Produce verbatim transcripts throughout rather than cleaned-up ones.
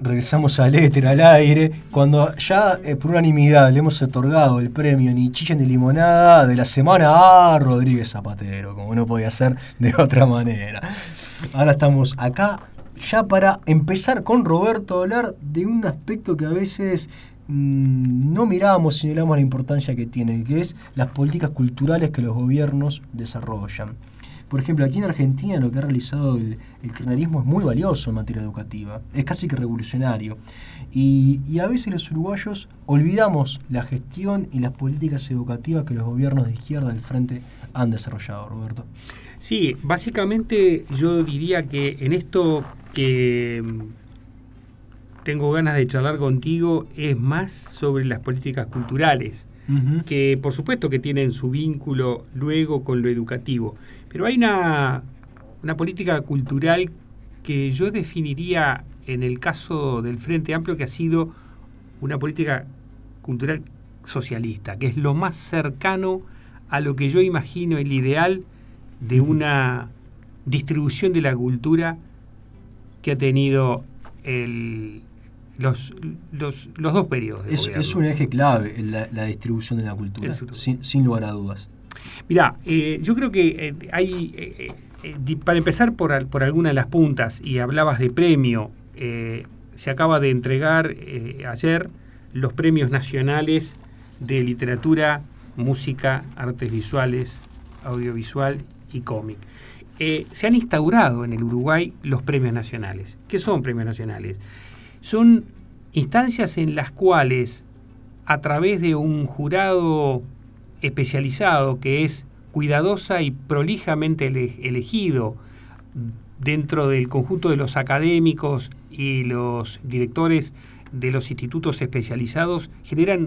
regresamos al éter, al aire, cuando ya eh, por unanimidad le hemos otorgado el premio Ni Chicha ni Limonada de la semana a Rodríguez Zapatero, como no podía ser de otra manera. Ahora estamos acá ya para empezar con Roberto a hablar de un aspecto que a veces mmm, no miramos y señalamos la importancia que tiene, que es las políticas culturales que los gobiernos desarrollan. Por ejemplo, aquí en Argentina lo que ha realizado el, el kirchnerismo es muy valioso en materia educativa, es casi que revolucionario. Y, y a veces los uruguayos olvidamos la gestión y las políticas educativas que los gobiernos de izquierda del frente han desarrollado, Roberto. Sí, básicamente yo diría que en esto que tengo ganas de charlar contigo es más sobre las políticas culturales, uh-huh. que por supuesto que tienen su vínculo luego con lo educativo. Pero hay una, una política cultural que yo definiría en el caso del Frente Amplio que ha sido una política cultural socialista, que es lo más cercano a lo que yo imagino el ideal de una distribución de la cultura que ha tenido el, los, los, los dos periodos de es, es un eje clave la, la distribución de la cultura, sin, sin lugar a dudas. Mirá, eh, yo creo que eh, hay, eh, eh, para empezar por, por alguna de las puntas, y hablabas de premio, eh, se acaba de entregar eh, ayer los premios nacionales de literatura, música, artes visuales, audiovisual y cómic. Eh, se han instaurado en el Uruguay los premios nacionales. ¿Qué son premios nacionales? Son instancias en las cuales, a través de un jurado especializado que es cuidadosa y prolijamente ele- elegido dentro del conjunto de los académicos y los directores de los institutos especializados, generan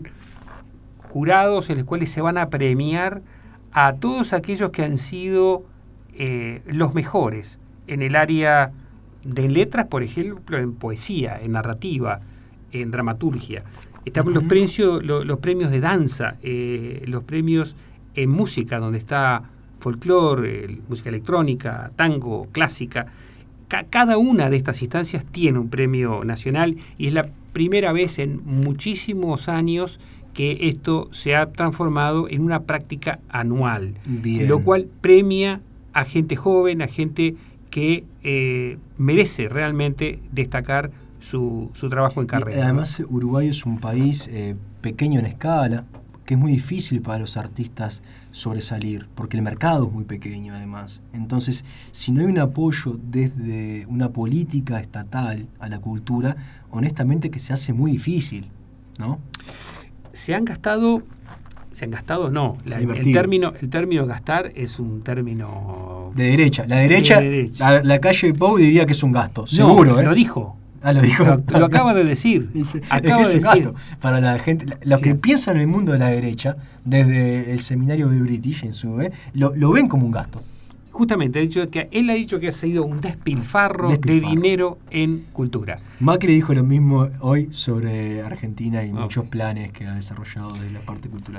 jurados en los cuales se van a premiar a todos aquellos que han sido eh, los mejores en el área de letras, por ejemplo, en poesía, en narrativa, en dramaturgia. Estamos uh-huh. los, premios, los, los premios de danza, eh, los premios en música, donde está folclore, eh, música electrónica, tango, clásica. Ca- cada una de estas instancias tiene un premio nacional y es la primera vez en muchísimos años que esto se ha transformado en una práctica anual, Bien. Lo cual premia a gente joven, a gente que eh, merece realmente destacar Su, su trabajo en carrera. Y además, ¿no? Uruguay es un país eh, pequeño en escala, que es muy difícil para los artistas sobresalir, porque el mercado es muy pequeño además. Entonces, si no hay un apoyo desde una política estatal a la cultura, honestamente que se hace muy difícil, ¿no? Se han gastado, se han gastado, no. La, el término, el término gastar es un término de derecha. La derecha, de derecha. La, la calle Pou diría que es un gasto, seguro, no, ¿eh? Lo dijo. Ah, lo dijo. Lo, lo acaba de decir. Dice, acaba es que es de un decir. gasto para la gente. Los sí. que piensan en el mundo de la derecha, desde el seminario de British en su, ¿eh? lo, lo ven como un gasto. Justamente, ha dicho que él ha dicho que ha sido un despilfarro, despilfarro. de dinero en cultura. Macri dijo lo mismo hoy sobre Argentina y okay. muchos planes que ha desarrollado de la parte cultural.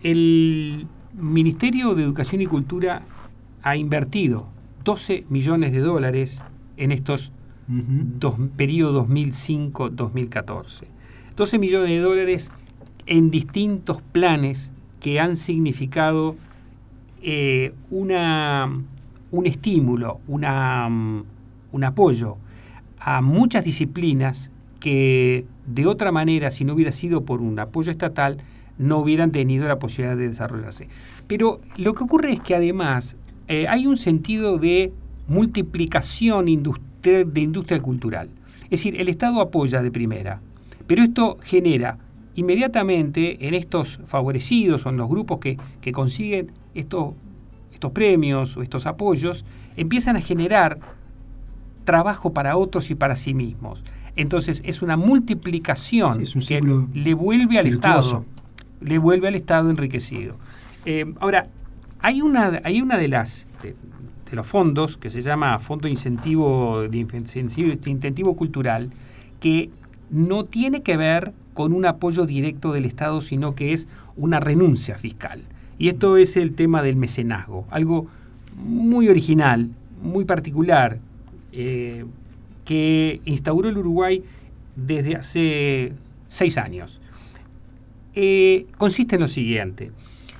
El Ministerio de Educación y Cultura ha invertido doce millones de dólares en estos Uh-huh. Dos, periodo dos mil cinco a dos mil catorce. doce millones de dólares en distintos planes que han significado eh, una, un estímulo, una, um, un apoyo a muchas disciplinas que de otra manera, si no hubiera sido por un apoyo estatal, no hubieran tenido la posibilidad de desarrollarse. Pero lo que ocurre es que además eh, hay un sentido de multiplicación industrial de industria cultural. Es decir, el Estado apoya de primera, pero esto genera inmediatamente en estos favorecidos o en los grupos que, que consiguen estos, estos premios o estos apoyos, empiezan a generar trabajo para otros y para sí mismos. Entonces es una multiplicación sí, es un que le vuelve al Estado, le vuelve al Estado enriquecido. Eh, ahora, hay una, hay una de las... De, de los fondos, que se llama Fondo de Incentivo, de Incentivo Cultural, que no tiene que ver con un apoyo directo del Estado, sino que es una renuncia fiscal. Y esto es el tema del mecenazgo, algo muy original, muy particular, eh, que instauró el Uruguay desde hace seis años. Eh, consiste en lo siguiente.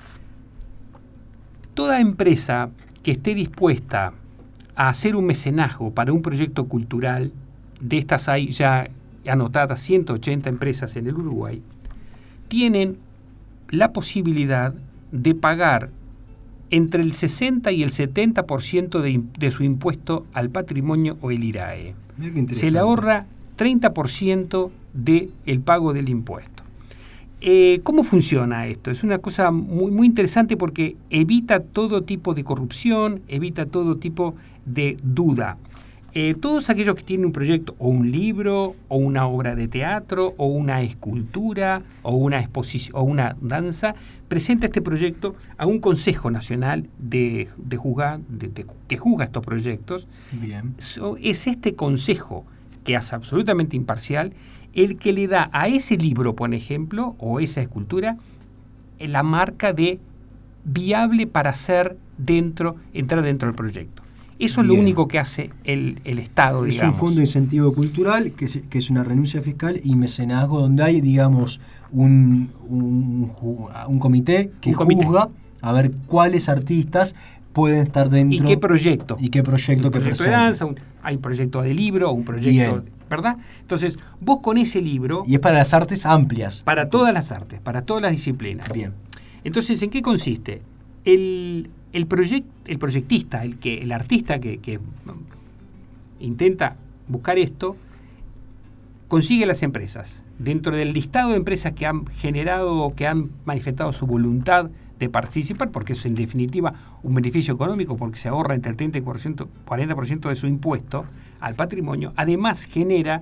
Toda empresa que esté dispuesta a hacer un mecenazgo para un proyecto cultural, de estas hay ya anotadas ciento ochenta empresas en el Uruguay, tienen la posibilidad de pagar entre el sesenta y el setenta por ciento de, de su impuesto al patrimonio o el I R A E. Se le ahorra treinta por ciento del pago del impuesto. Eh, ¿Cómo funciona esto? Es una cosa muy, muy interesante porque evita todo tipo de corrupción, evita todo tipo de duda. Eh, todos aquellos que tienen un proyecto o un libro o una obra de teatro o una escultura o una exposición o una danza, presenta este proyecto a un Consejo Nacional de, de juzga, de, de, que juzga estos proyectos. Bien. So, es este consejo, que es absolutamente imparcial, el que le da a ese libro, por ejemplo, o esa escultura, la marca de viable para hacer dentro, entrar dentro del proyecto. Eso Bien. Es lo único que hace el, el Estado, es digamos. Es un fondo de incentivo cultural, que es, que es una renuncia fiscal y mecenazgo, donde hay, digamos, un, un, un comité que un comité. juzga a ver cuáles artistas pueden estar dentro. ¿Y qué proyecto? ¿Y qué proyecto un que proyecto de danza, un, hay un proyecto de libro, un proyecto, Bien. ¿verdad? Entonces, vos con ese libro... Y es para las artes amplias. Para todas las artes, para todas las disciplinas. Bien. Entonces, ¿en qué consiste? El, el, proyect, el proyectista, el, que, el artista que, que intenta buscar esto, consigue las empresas. Dentro del listado de empresas que han generado, que han manifestado su voluntad de participar, porque es en definitiva un beneficio económico, porque se ahorra entre el treinta y cuarenta por ciento de su impuesto al patrimonio, además genera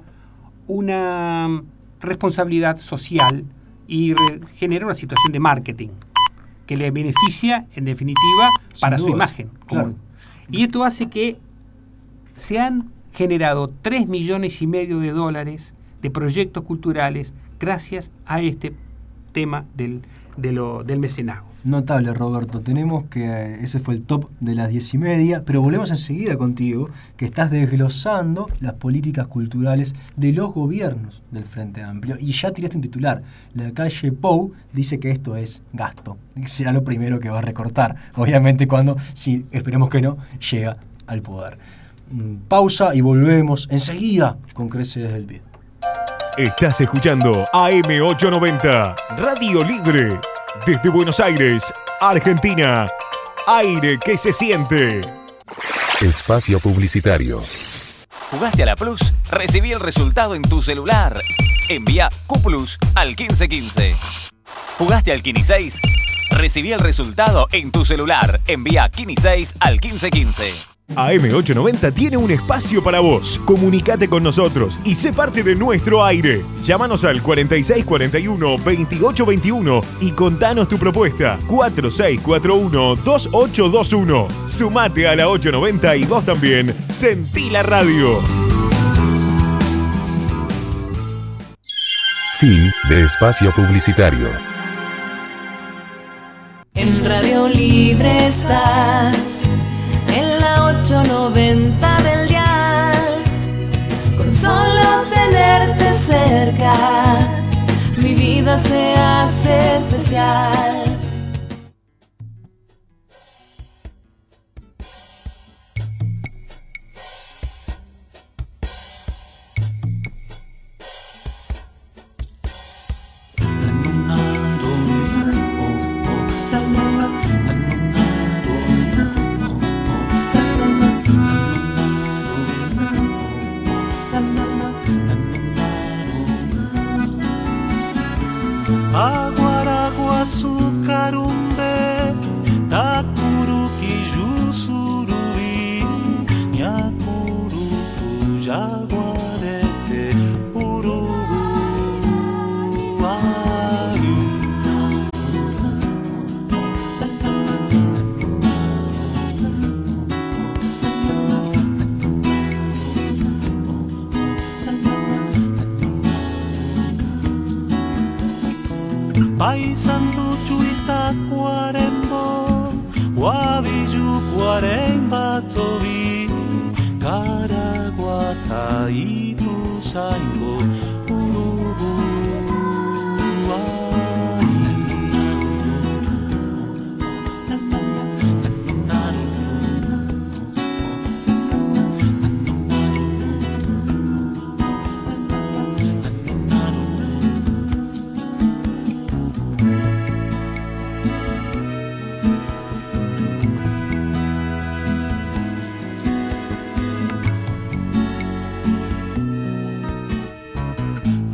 una responsabilidad social y re, genera una situación de marketing que le beneficia en definitiva para su imagen. Claro. Y esto hace que se han generado tres millones y medio de dólares de proyectos culturales gracias a este tema del, de lo, del mecenazgo. Notable, Roberto. Tenemos que eh, ese fue el top de las diez y media, pero volvemos enseguida contigo, que estás desglosando las políticas culturales de los gobiernos del Frente Amplio. Y ya tiraste un titular. La calle Pou dice que esto es gasto. Será lo primero que va a recortar. Obviamente cuando, si esperemos que no, llega al poder. Pausa y volvemos enseguida con Crece desde el Pie. Estás escuchando A M ochocientos noventa, Radio Libre, desde Buenos Aires, Argentina. Aire que se siente. Espacio publicitario. ¿Jugaste a la Plus? Recibí el resultado en tu celular. Envía Q Plus al quince quince. ¿Jugaste al Kini seis? Recibí el resultado en tu celular. Envía Kini seis al quince quince. A M ochocientos noventa tiene un espacio para vos. Comunicate con nosotros y sé parte de nuestro aire. Llámanos al cuarenta y seis cuarenta y uno veintiocho veintiuno y contanos tu propuesta. cuatro seis cuatro uno dos ocho dos uno. Sumate a la ochocientos noventa y vos también sentí la radio. Fin de espacio publicitario. En Radio Libre estás, en la ochocientos noventa del dial. Con solo tenerte cerca, mi vida se hace especial. Aguaraguaçucarumbe, Tacuruquiju, Suruí, Nhacurutu, Jaguarete, Uruguaru. Paisandu Itaquarembo, Guabiju Guaremba Tobi, Caraguatá Ituzaingó,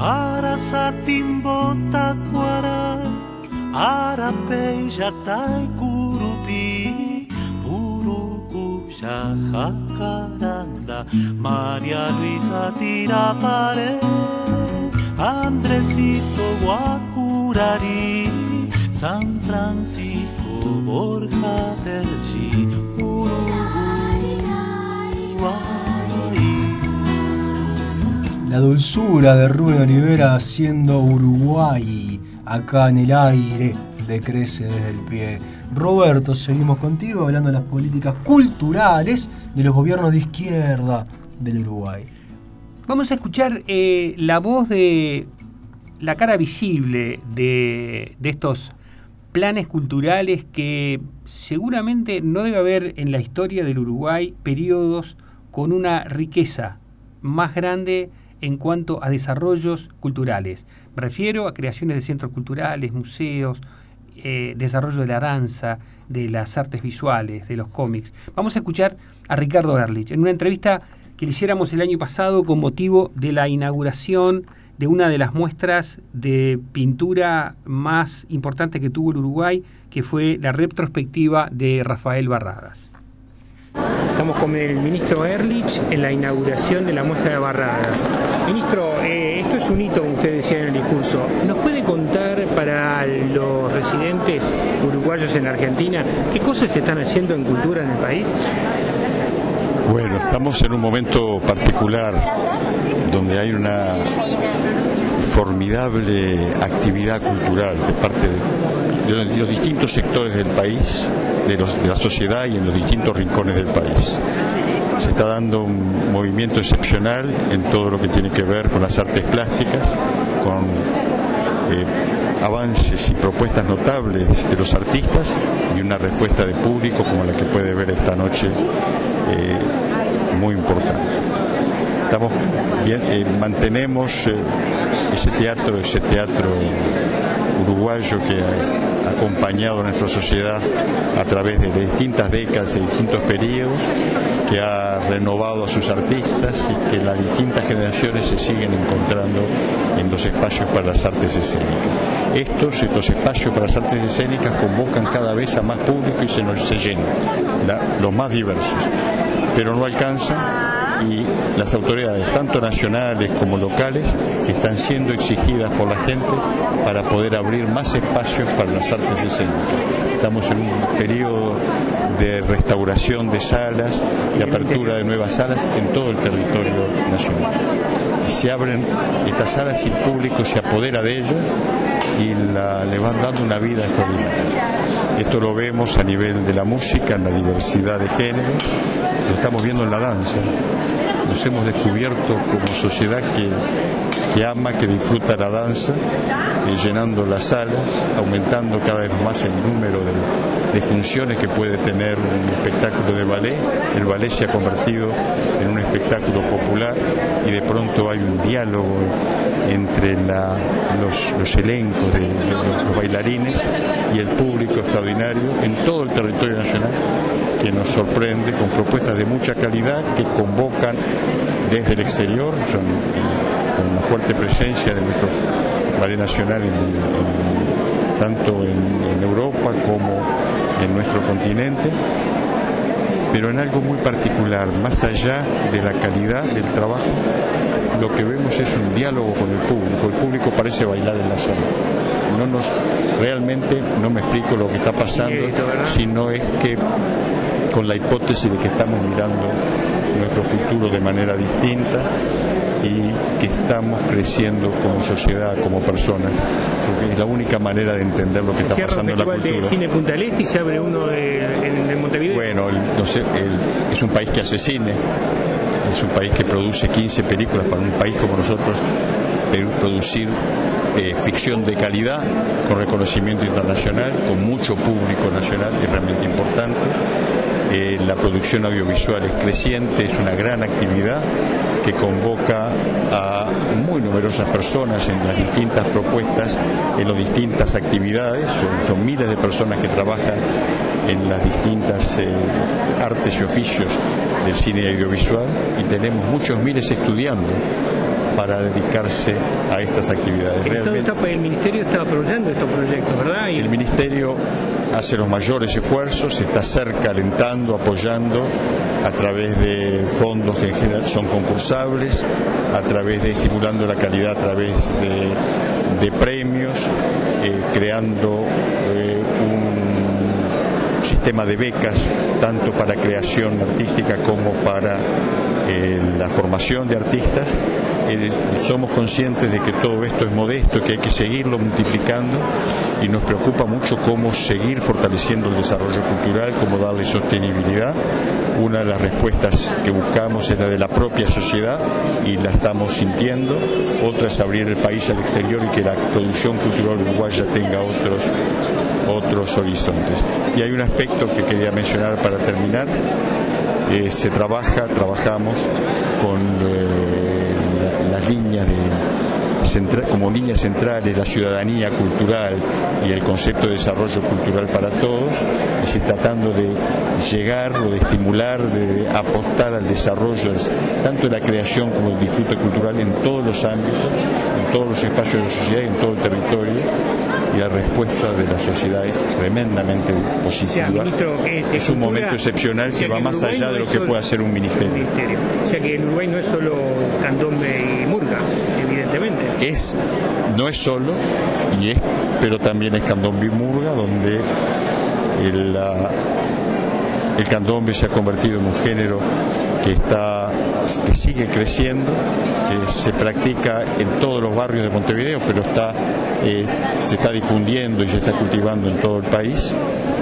Arasatimbo taquara, arapeja taicurupi, purucuya jacaranda, María Luisa Tirapare, Andresito Guacurari, San Francisco Borja del G, La dulzura de Rubén Olivera haciendo Uruguay, acá en el aire, decrece desde el pie. Roberto, seguimos contigo hablando de las políticas culturales de los gobiernos de izquierda del Uruguay. Vamos a escuchar eh, la voz de la cara visible de, de estos planes culturales que seguramente no debe haber en la historia del Uruguay periodos con una riqueza más grande en cuanto a desarrollos culturales. Me refiero a creaciones de centros culturales, museos, eh, desarrollo de la danza, de las artes visuales, de los cómics. Vamos a escuchar a Ricardo Ehrlich en una entrevista que le hiciéramos el año pasado con motivo de la inauguración de una de las muestras de pintura más importantes que tuvo el Uruguay, que fue la retrospectiva de Rafael Barradas. Estamos con el ministro Ehrlich en la inauguración de la muestra de Barradas. Ministro, eh, esto es un hito, como usted decía en el discurso. ¿Nos puede contar para los residentes uruguayos en Argentina qué cosas se están haciendo en cultura en el país? Bueno, estamos en un momento particular donde hay una formidable actividad cultural de parte de, de los distintos sectores del país, de, los, de la sociedad y en los distintos rincones del país. Se está dando un movimiento excepcional en todo lo que tiene que ver con las artes plásticas, con eh, avances y propuestas notables de los artistas y una respuesta de público como la que puede ver esta noche, eh, muy importante. Estamos bien, eh, mantenemos eh, ese teatro, ese teatro uruguayo que ha acompañado a nuestra sociedad a través de distintas décadas y distintos periodos, que ha renovado a sus artistas y que las distintas generaciones se siguen encontrando en los espacios para las artes escénicas. Estos, estos espacios para las artes escénicas convocan cada vez a más público y se, nos, se llenan, la, los más diversos, pero no alcanzan. Y las autoridades, tanto nacionales como locales, están siendo exigidas por la gente para poder abrir más espacios para las artes escénicas. Estamos en un periodo de restauración de salas, de apertura de nuevas salas en todo el territorio nacional. Se abren estas salas y el público se apodera de ellas y la, le van dando una vida extraordinaria. Esto lo vemos a nivel de la música, en la diversidad de géneros, lo estamos viendo en la danza. Nos hemos descubierto como sociedad que, que ama, que disfruta la danza, eh, llenando las salas, aumentando cada vez más el número de, de funciones que puede tener un espectáculo de ballet. El ballet se ha convertido en un espectáculo popular y de pronto hay un diálogo entre la, los, los elencos de, de los, los bailarines y el público extraordinario en todo el territorio nacional, que nos sorprende con propuestas de mucha calidad que convocan desde el exterior, son, con una fuerte presencia de nuestro ballet nacional en, en, tanto en, en Europa como en nuestro continente, pero en algo muy particular, más allá de la calidad del trabajo, lo que vemos es un diálogo con el público. El público parece bailar en la sala. No nos, realmente no me explico lo que está pasando, sino es que con la hipótesis de que estamos mirando nuestro futuro de manera distinta y que estamos creciendo como sociedad, como personas, porque es la única manera de entender lo que está pasando en la cultura. ¿Cierra el Festival de Cine Punta del Este y se abre uno de, en, en Montevideo? Bueno, el, no sé, el, es un país que hace cine, es un país que produce quince películas. Para un país como nosotros, producir eh, ficción de calidad, con reconocimiento internacional, con mucho público nacional, es realmente importante. Eh, la producción audiovisual es creciente, es una gran actividad que convoca a muy numerosas personas en las distintas propuestas, en las distintas actividades. Son, son miles de personas que trabajan en las distintas eh, artes y oficios del cine audiovisual, y tenemos muchos miles estudiando para dedicarse a estas actividades. El, Realmente, está, el Ministerio está apoyando estos proyectos, ¿verdad? Y... El Ministerio hace los mayores esfuerzos, está cerca, alentando, apoyando a través de fondos que en general son concursables, a través de estimulando la calidad a través de, de premios, eh, creando eh, un sistema de becas tanto para creación artística como para eh, la formación de artistas. Eh, somos conscientes de que todo esto es modesto, que hay que seguirlo multiplicando y nos preocupa mucho cómo seguir fortaleciendo el desarrollo cultural, cómo darle sostenibilidad. Una de las respuestas que buscamos es la de la propia sociedad y la estamos sintiendo. Otra es abrir el país al exterior y que la producción cultural uruguaya tenga otros, otros horizontes. Y hay un aspecto que quería mencionar para terminar. Eh, se trabaja, trabajamos con eh, la, las líneas de central, como líneas centrales, la ciudadanía cultural y el concepto de desarrollo cultural para todos, es decir, tratando de llegar o de estimular, de apostar al desarrollo tanto de la creación como del disfrute cultural en todos los ámbitos, en todos los espacios de la sociedad y en todo el territorio. Y la respuesta de la sociedad es tremendamente positiva. O sea, ministro, este, es un cultura, momento excepcional que va más allá no de lo que puede hacer un ministerio. ministerio. O sea que en Uruguay no es solo candombe y murga, evidentemente. Es, no es solo, y es, pero también es candombe y murga, donde el, la, el candombe se ha convertido en un género que está que sigue creciendo, que se practica en todos los barrios de Montevideo, pero está eh, se está difundiendo y se está cultivando en todo el país.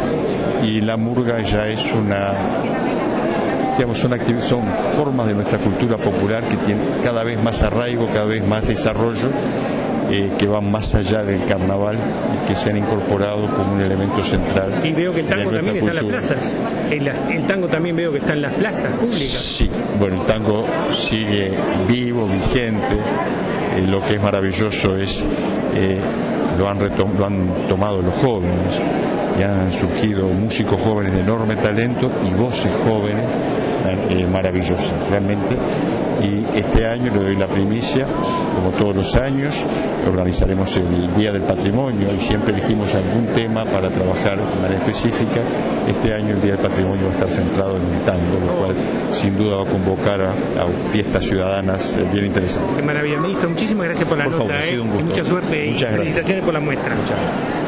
Y la murga ya es una, digamos, son, son formas de nuestra cultura popular que tienen cada vez más arraigo, cada vez más desarrollo, eh, que van más allá del carnaval y que se han incorporado como un elemento central. Y veo que el tango también está en las plazas. El, el tango también veo que está en las plazas públicas. Sí, bueno, el tango sigue vivo, vigente. Eh, lo que es maravilloso es eh, lo han retom- lo han tomado los jóvenes. Y han surgido músicos jóvenes de enorme talento y voces jóvenes eh, maravillosas, realmente. Y este año le doy la primicia, como todos los años, organizaremos el Día del Patrimonio y siempre elegimos algún tema para trabajar de manera específica. Este año el Día del Patrimonio va a estar centrado en el tango, lo cual sin duda va a convocar a, a fiestas ciudadanas bien interesantes. Qué maravilla, ministro. Muchísimas gracias por la por nota. Favor, ha sido un gusto. Y mucha suerte. Muchas y gracias. Felicitaciones por la muestra. Muchas gracias.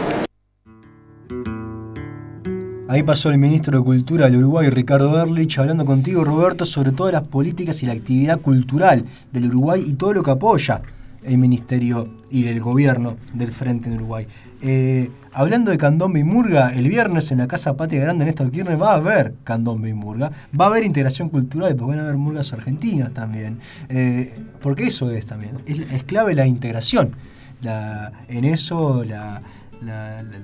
Ahí pasó el ministro de Cultura del Uruguay, Ricardo Ehrlich, hablando contigo, Roberto, sobre todas las políticas y la actividad cultural del Uruguay y todo lo que apoya el ministerio y el gobierno del Frente en Uruguay. Eh, hablando de candombe y murga, el viernes en la Casa Patria Grande Néstor Kirchner va a haber candombe y murga, va a haber integración cultural, porque van a haber murgas argentinas también, eh, porque eso es también, es, es clave la integración, la, en eso la... la, la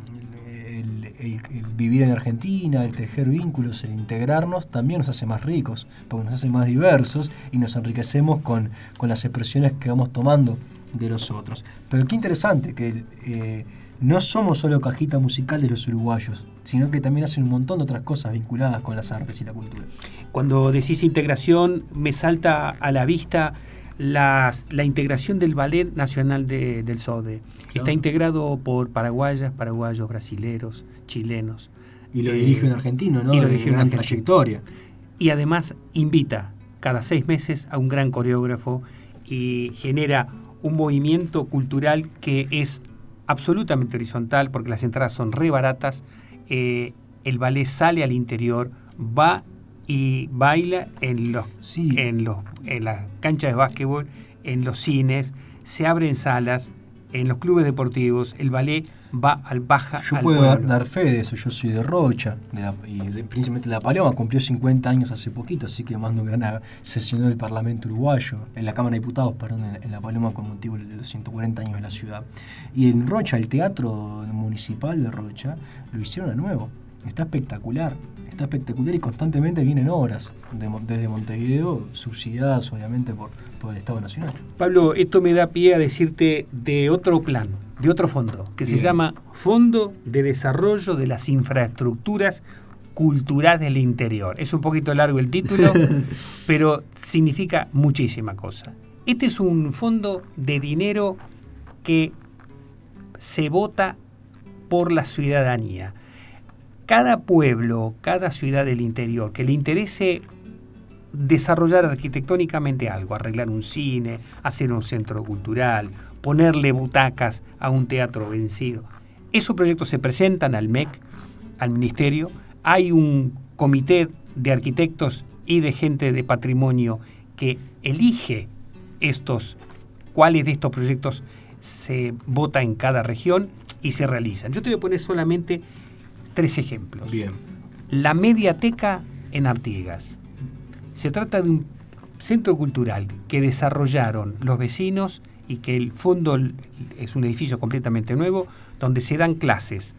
El, el, el vivir en Argentina, el tejer vínculos, el integrarnos, también nos hace más ricos, porque nos hace más diversos y nos enriquecemos con, con las expresiones que vamos tomando de los otros. Pero qué interesante que eh, no somos solo cajita musical de los uruguayos, sino que también hacen un montón de otras cosas vinculadas con las artes y la cultura. Cuando decís integración, me salta a la vista Las, la integración del Ballet Nacional de, del SODRE. Claro. Está integrado por paraguayas, paraguayos, brasileros, chilenos. Y lo eh, dirige un argentino, ¿no? Y lo dirige de gran argentino. trayectoria. Y además invita cada seis meses a un gran coreógrafo y genera un movimiento cultural que es absolutamente horizontal porque las entradas son re baratas. Eh, el ballet sale al interior, va y baila en los sí. en los en las canchas de básquetbol, en los cines, se abren salas, en los clubes deportivos, el ballet va al baja yo al puedo pueblo. Dar fe de eso, yo soy de Rocha, de la, y de, principalmente de La Paloma, cumplió cincuenta años hace poquito, así que mando una gran sesión del Parlamento Uruguayo, en la Cámara de Diputados, perdón, en, en La Paloma con motivo de los ciento cuarenta años de la ciudad. Y en Rocha, el Teatro Municipal de Rocha, lo hicieron a nuevo. Está espectacular, está espectacular y constantemente vienen obras de, desde Montevideo, subsidiadas obviamente por, por el Estado Nacional. Pablo, esto me da pie a decirte de otro plano, de otro fondo, que Bien. se llama Fondo de Desarrollo de las Infraestructuras Culturales del Interior. Es un poquito largo el título, pero significa muchísima cosa. Este es un fondo de dinero que se vota por la ciudadanía. Cada pueblo, cada ciudad del interior que le interese desarrollar arquitectónicamente algo, arreglar un cine, hacer un centro cultural, ponerle butacas a un teatro vencido, esos proyectos se presentan al M E C, al Ministerio. Hay un comité de arquitectos y de gente de patrimonio que elige estos, cuáles de estos proyectos se vota en cada región y se realizan. Yo te voy a poner solamente tres ejemplos. Bien. La Mediateca en Artigas. Se trata de un centro cultural que desarrollaron los vecinos y que el fondo es un edificio completamente nuevo donde se dan clases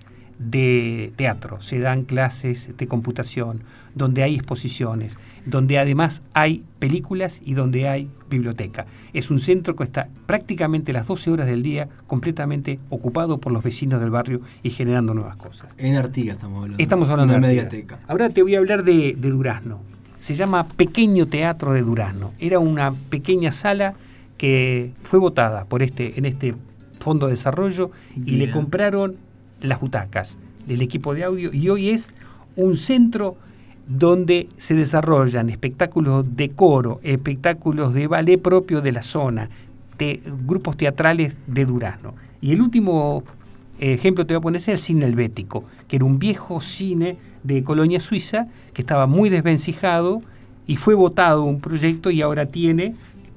de teatro, se dan clases de computación, donde hay exposiciones, donde además hay películas y donde hay biblioteca. Es un centro que está prácticamente las doce horas del día completamente ocupado por los vecinos del barrio y generando nuevas cosas. En Artigas estamos hablando. Estamos hablando de de una Artigas. mediateca. Ahora te voy a hablar de, de Durazno. Se llama Pequeño Teatro de Durazno. Era una pequeña sala que fue votada por este, en este fondo de desarrollo y Bien. le compraron las butacas, el equipo de audio, y hoy es un centro donde se desarrollan espectáculos de coro, espectáculos de ballet propio de la zona, de grupos teatrales de Durazno. Y el último ejemplo te voy a poner es el Cine Helvético, que era un viejo cine de Colonia Suiza que estaba muy desvencijado y fue votado un proyecto y ahora tiene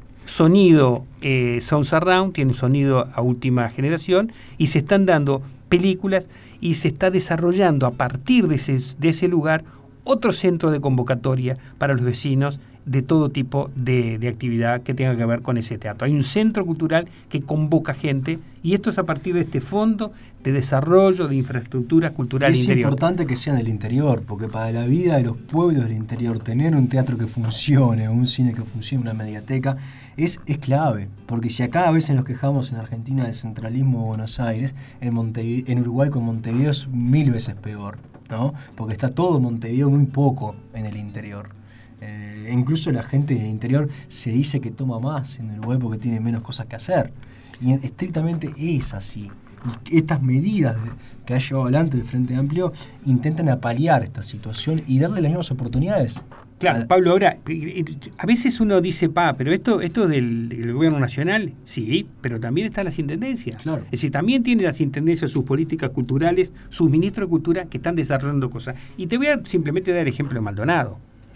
sonido eh, sound surround, tiene sonido a última generación y se están dando películas y se está desarrollando a partir de ese, de ese lugar otro centro de convocatoria para los vecinos de todo tipo de, de actividad que tenga que ver con ese teatro. Hay un centro cultural que convoca gente y esto es a partir de este fondo de desarrollo de infraestructura cultural Es interior. importante que sean del interior, porque para la vida de los pueblos del interior, tener un teatro que funcione, un cine que funcione, una mediateca, es, es clave. Porque si acá a veces nos quejamos en Argentina del centralismo de Buenos Aires, en, Montevideo, en Uruguay con Montevideo es mil veces peor, ¿no? Porque está todo Montevideo muy poco en el interior. Eh, incluso la gente en el interior se dice que toma más en Uruguay porque tiene menos cosas que hacer. Y estrictamente es así. Y estas medidas de, que ha llevado adelante el Frente Amplio intentan apalear esta situación y darle las mismas oportunidades. Claro, Pablo, ahora, a veces uno dice, pa, pero esto, esto del, del gobierno nacional, sí, pero también están las intendencias. Claro. Es decir, también tienen las intendencias sus políticas culturales, sus ministros de cultura que están desarrollando cosas. Y te voy a simplemente dar el ejemplo de Maldonado.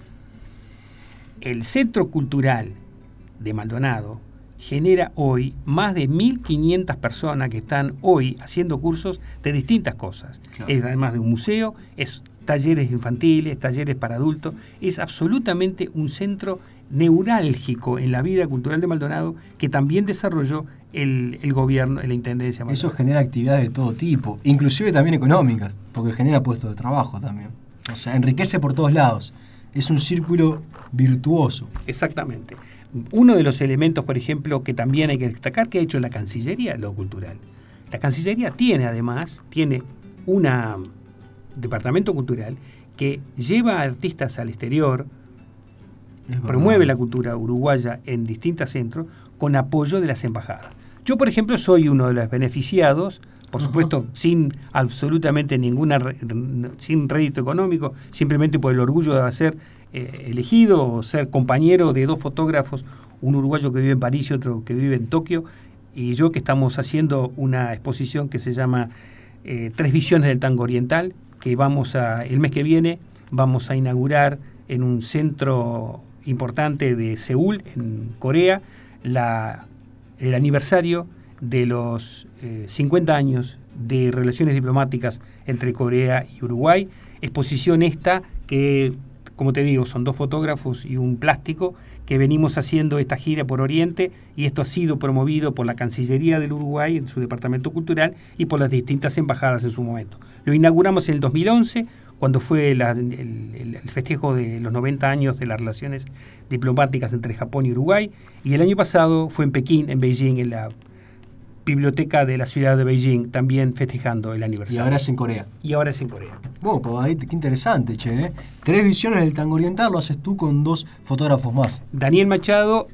El Centro Cultural de Maldonado genera hoy más de mil quinientas personas que están hoy haciendo cursos de distintas cosas. Claro. Es además de un museo, es talleres infantiles, talleres para adultos, es absolutamente un centro neurálgico en la vida cultural de Maldonado que también desarrolló el, el gobierno, la intendencia de Maldonado. Eso genera actividades de todo tipo, inclusive también económicas, porque genera puestos de trabajo también. O sea, enriquece por todos lados. Es un círculo virtuoso. Exactamente. Uno de los elementos, por ejemplo, que también hay que destacar, que ha hecho la Cancillería, lo cultural. La Cancillería tiene, además, tiene un departamento cultural que lleva a artistas al exterior, promueve la cultura uruguaya en distintos centros, con apoyo de las embajadas. Yo, por ejemplo, soy uno de los beneficiados, por supuesto, uh-huh. sin absolutamente ninguna, sin rédito económico, simplemente por el orgullo de ser eh, elegido o ser compañero de dos fotógrafos, un uruguayo que vive en París y otro que vive en Tokio, y yo que estamos haciendo una exposición que se llama eh, Tres Visiones del Tango Oriental, que vamos a, el mes que viene, vamos a inaugurar en un centro importante de Seúl, en Corea, la, el aniversario de los eh, cincuenta años de relaciones diplomáticas entre Corea y Uruguay. Exposición esta que, como te digo, son dos fotógrafos y un plástico que venimos haciendo esta gira por Oriente, y esto ha sido promovido por la Cancillería del Uruguay en su departamento cultural y por las distintas embajadas en su momento. Lo inauguramos en el dos mil once, cuando fue la, el, el, el festejo de los noventa años de las relaciones diplomáticas entre Japón y Uruguay, y el año pasado fue en Pekín, en Beijing, en la biblioteca de la ciudad de Beijing, también festejando el aniversario. Y ahora es en Corea. Y ahora es en Corea. Bueno, Pavadito, qué interesante, che. ¿eh? Tres visiones del tango oriental, lo haces tú con dos fotógrafos más. Daniel Machado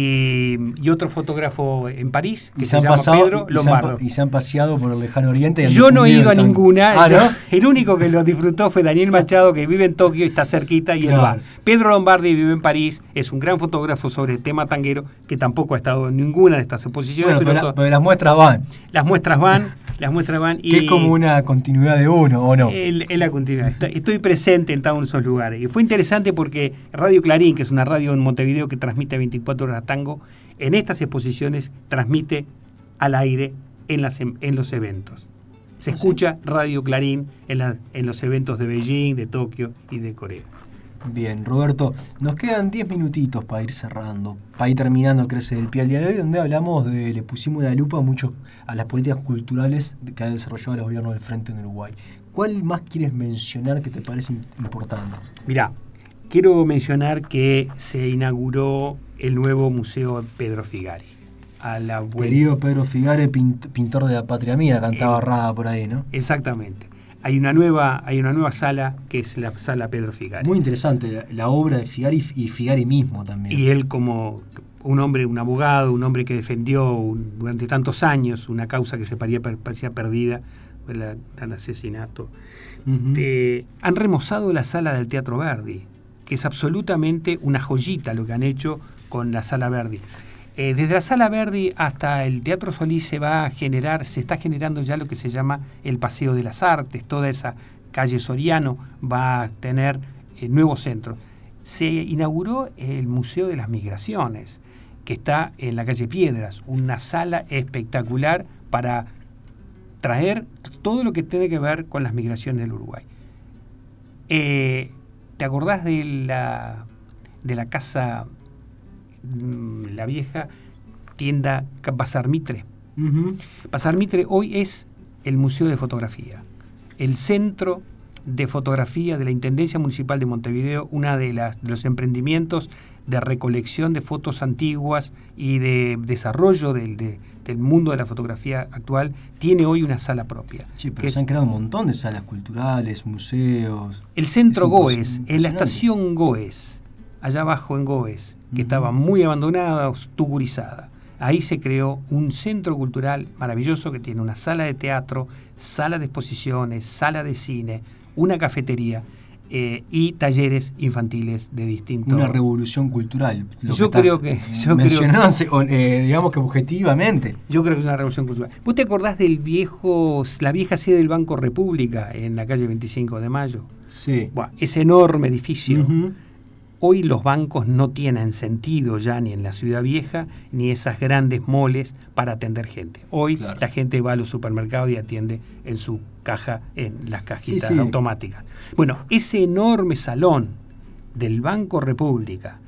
y, y otro fotógrafo en París, que y se, se han llama pasado, Pedro y, Lombardo. Se han, y se han paseado por el lejano oriente. Y han Yo no he ido a tango. ninguna. Ah, yo, ¿no? El único que lo disfrutó fue Daniel Machado, que vive en Tokio y está cerquita, y Claro. él va. Pedro Lombardi vive en París, es un gran fotógrafo sobre el tema tanguero, que tampoco ha estado en ninguna de estas exposiciones. Bueno, pero pero, to- la- pero las muestras van. las muestras van, las muestras van y Que es como una continuidad de uno, ¿o no? Es la continuidad. Está- Estoy presente en todos esos lugares. Y fue interesante porque Radio Clarín, que es una radio en Montevideo que transmite veinticuatro horas tango, en estas exposiciones transmite al aire en, las, em- en los eventos. Se ¿Ah, escucha Radio Clarín en, la- en los eventos de Beijing, de Tokio y de Corea. Bien, Roberto, nos quedan diez minutitos para ir cerrando, para ir terminando Crece del Pie al día de hoy, donde hablamos de, le pusimos la lupa a, muchos, a las políticas culturales que ha desarrollado el gobierno del Frente en Uruguay. ¿Cuál más quieres mencionar que te parece importante? Mirá, quiero mencionar que se inauguró el nuevo Museo Pedro Figari. A la vuelta. Querido Pedro Figari, pint- pintor de la patria mía, cantaba Eh, Rada por ahí, ¿no? Exactamente. Hay una nueva, hay una nueva sala que es la sala Pedro Figari. Muy interesante la, la obra de Figari y Figari mismo también. Y él como un hombre, un abogado, un hombre que defendió un- durante tantos años una causa que se parecía, parecía perdida, el, el asesinato. Ujú. Eh, han remozado la sala del Teatro Verdi, que es absolutamente una joyita lo que han hecho con la sala Verdi. Eh, desde la sala Verdi hasta el Teatro Solís se va a generar, se está generando ya lo que se llama el Paseo de las Artes, toda esa calle Soriano va a tener eh, nuevo centro. Se inauguró el Museo de las Migraciones, que está en la calle Piedras, una sala espectacular para traer todo lo que tiene que ver con las migraciones del Uruguay. Eh, ¿Te acordás de la, de la casa, mm, la vieja tienda Bazar Mitre? Ujú. Bazar Mitre hoy es el Museo de Fotografía, el centro de fotografía de la Intendencia Municipal de Montevideo, una de, las, de los emprendimientos de recolección de fotos antiguas y de desarrollo del, de, del mundo de la fotografía actual, tiene hoy una sala propia. Sí, pero que se es han creado un montón de salas culturales, museos. el centro Es Goes, impres- en la impresionante. estación Goes, allá abajo en Goes, que Ujú. estaba muy abandonada, tugurizada. Ahí se creó un centro cultural maravilloso que tiene una sala de teatro, sala de exposiciones, sala de cine, una cafetería eh, y talleres infantiles de distintos. Una revolución cultural. Lo Yo que creo estás que- yo mencionando, o, eh, digamos que objetivamente. Yo creo que es una revolución cultural. ¿Vos te acordás del viejo, la vieja sede del Banco República en la calle veinticinco de mayo? Sí. Buah, ese enorme edificio. Ujú. Hoy los bancos no tienen sentido ya ni en la ciudad vieja ni esas grandes moles para atender gente. Hoy Claro. la gente va a los supermercados y atiende en su caja, en las cajitas Sí, sí. automáticas. Bueno, ese enorme salón del Banco República,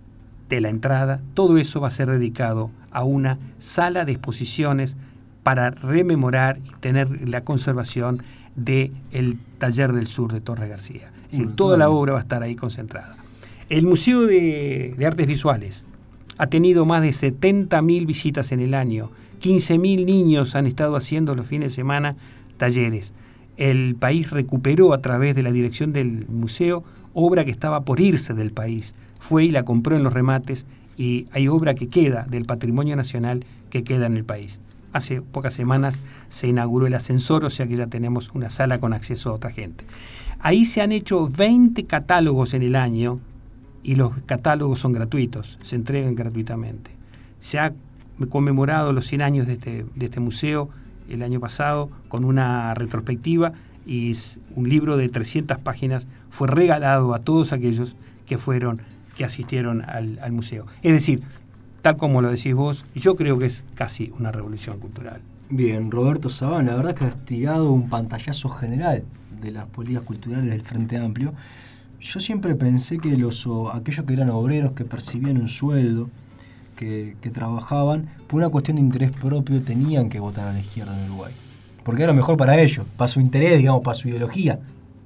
de la entrada, todo eso va a ser dedicado a una sala de exposiciones para rememorar y tener la conservación del Taller del Sur de Torre García. Es decir, Brutal. toda la obra va a estar ahí concentrada. El Museo de, de Artes Visuales ha tenido más de setenta mil visitas en el año. quince mil niños han estado haciendo los fines de semana talleres. El país recuperó a través de la dirección del museo obra que estaba por irse del país. Fue y la compró en los remates y hay obra que queda del patrimonio nacional que queda en el país. Hace pocas semanas se inauguró el ascensor, o sea que ya tenemos una sala con acceso a otra gente. Ahí se han hecho veinte catálogos en el año y los catálogos son gratuitos, se entregan gratuitamente. Se ha conmemorado los cien años de este, de este museo el año pasado con una retrospectiva y un libro de trescientas páginas fue regalado a todos aquellos que fueron, que asistieron al, al museo. Es decir, tal como lo decís vos, yo creo que es casi una revolución cultural. Bien, Roberto Sabán, la verdad que has tirado un pantallazo general de las políticas culturales del Frente Amplio. Yo siempre pensé que los o, aquellos que eran obreros, que percibían un sueldo, que, que trabajaban, por una cuestión de interés propio, tenían que votar a la izquierda en Uruguay. Porque era lo mejor para ellos, para su interés, digamos, para su ideología.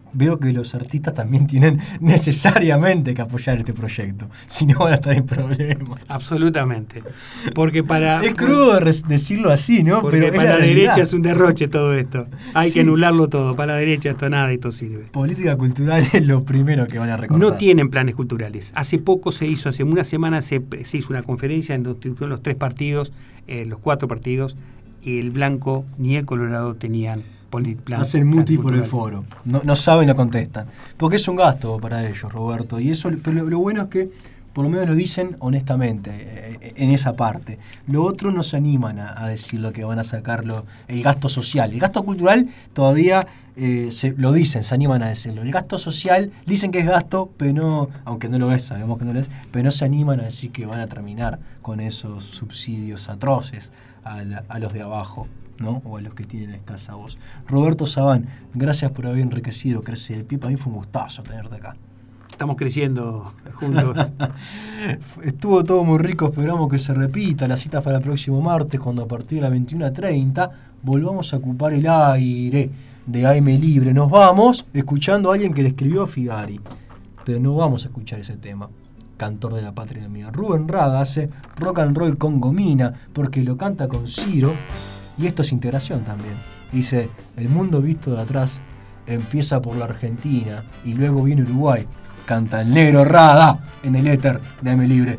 veo que los artistas también tienen necesariamente que apoyar este proyecto, si no van a estar en problemas. Absolutamente. Porque para... Es crudo decirlo así, ¿no? Porque Pero para la, la derecha es un derroche todo esto. Hay sí. que anularlo todo. Para la derecha esto nada, esto sirve. Política cultural es lo primero que van a recortar. No tienen planes culturales. Hace poco se hizo, hace una semana se, se hizo una conferencia en donde estuvieron los tres partidos, eh, los cuatro partidos, y el Blanco ni el Colorado tenían plan. Hacen muti por el foro. No, no saben, no contestan. Porque es un gasto para ellos, Roberto. Y eso, pero lo, lo bueno es que por lo menos lo dicen honestamente eh, en esa parte. Lo otro no se animan a, a decir lo que van a sacarlo, el gasto social. El gasto cultural todavía eh, se, lo dicen, se animan a decirlo. El gasto social dicen que es gasto, pero no, aunque no lo es, sabemos que no lo es, pero no se animan a decir que van a terminar con esos subsidios atroces a, la, a los de abajo, ¿no? O a los que tienen escasa voz. Roberto Sabán, gracias por haber enriquecido Crece el Pie. Para mí fue un gustazo tenerte acá. Estamos creciendo juntos. Estuvo todo muy rico, esperamos que se repita. La cita para el próximo martes, cuando a partir de las veintiuna treinta volvamos a ocupar el aire de A M Libre. Nos vamos escuchando a alguien que le escribió a Figari, pero no vamos a escuchar ese tema. Cantor de la patria mía. Rubén Rada hace rock and roll con Gomina, porque lo canta con Ciro, y esto es integración también. Dice, el mundo visto de atrás empieza por la Argentina y luego viene Uruguay. Canta el negro Rada en el éter de A M Libre.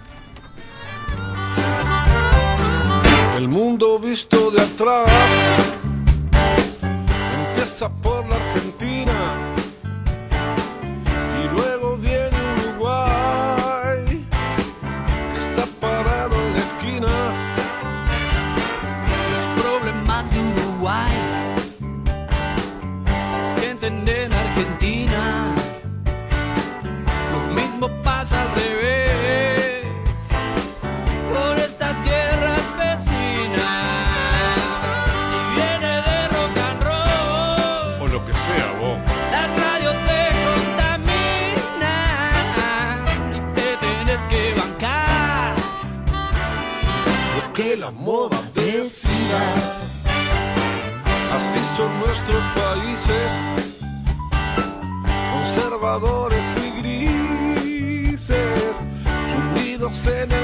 El mundo visto de atrás empieza por la Argentina y luego viene Uruguay, que está parado en la esquina. Los problemas de Uruguay se sienten en Argentina. Lo mismo pasa al revés por estas tierras vecinas. Si viene de rock and roll o lo que sea, vos, las radios se contaminan y te tenés que bancar lo que la moda decida. Así son nuestros países, conservadores y grises, sumidos en el